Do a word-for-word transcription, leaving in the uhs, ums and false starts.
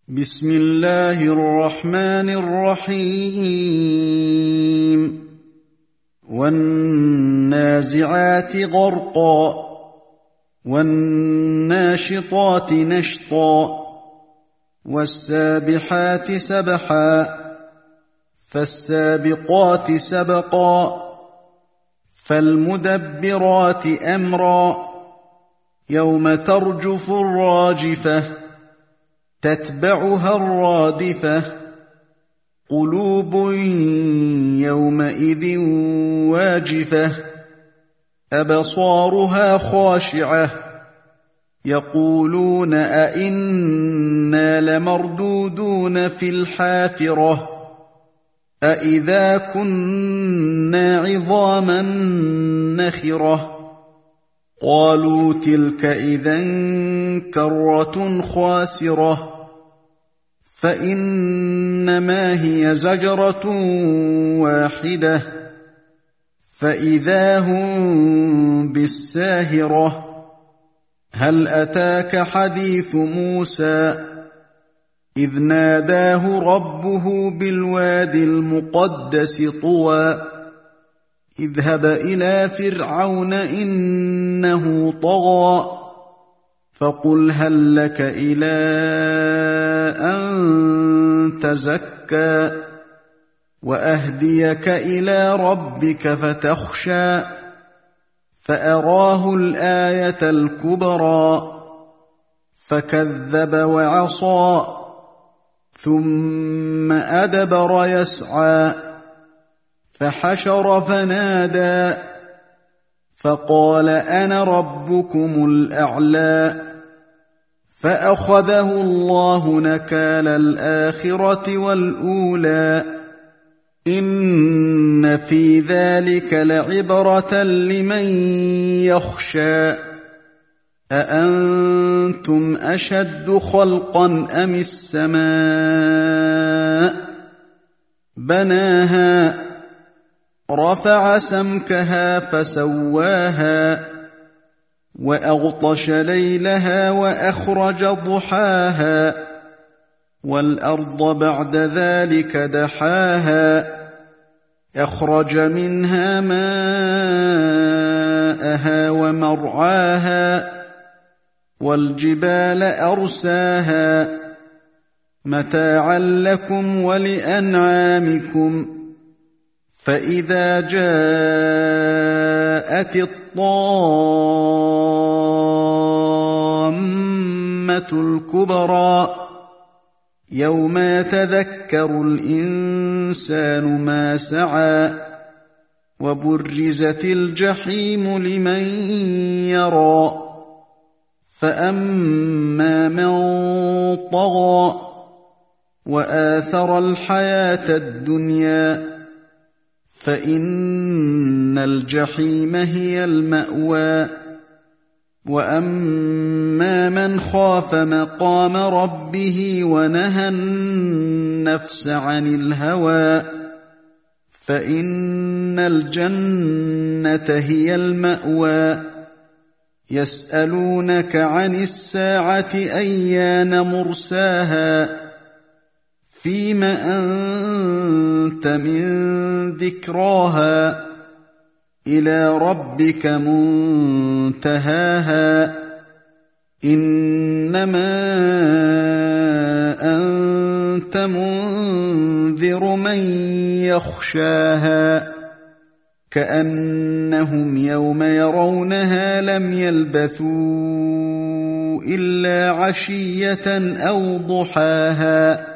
بسم الله الرحمن الرحيم والنازعات غرقا والناشطات نشطا والسابحات سبحا فالسابقات سبقا فالمدبرات أمرا يوم ترجف الراجفة تتبعها الرادفة قلوب يومئذ واجفة أبصارها خاشعة يقولون أئنا لمردودون في الحافرة أئذا كنا عظاما نخرة قالوا تلك إذا كرة خاسرة فإنما هي زجرة واحدة فإذا هم بالساهرة هل أتاك حديث موسى إذ ناداه ربه بالوادي المقدس طوى اذهب إلى فرعون إنه طغى فقل هل لك إلى أن تزكى وأهديك إلى ربك فتخشى فأراه الآية الكبرى فكذب وعصى ثم أدبر يسعى فحشر فنادى فقال أنا ربكم الأعلى فأخذه الله نكال الآخرة والأولى إن في ذلك لعبرة لمن يخشى أأنتم أشد خلقا أم السماء بناها رفع سمكها فسواها وأغطش ليلها وأخرج ضحاها والأرض بعد ذلك دحاها أخرج منها ماءها ومرعاها والجبال أرساها متاعا لكم ولأنعامكم فإذا جاءت الطامة الكبرى يوم يتذكر الإنسان ما سعى وبرزت الجحيم لمن يرى فأما من طغى وآثر الحياة الدنيا فإن الجحيم هي المأوى وأما من خاف مقام ربه ونهى النفس عن الهوى فإن الجنة هي المأوى يسألونك عن الساعة أيان مرساها فيم أنت من ذكراها إلى ربك منتهاها إنما أنت منذر من يخشاها كأنهم يوم يرونها لم يلبثوا إلا عشية أو ضحاها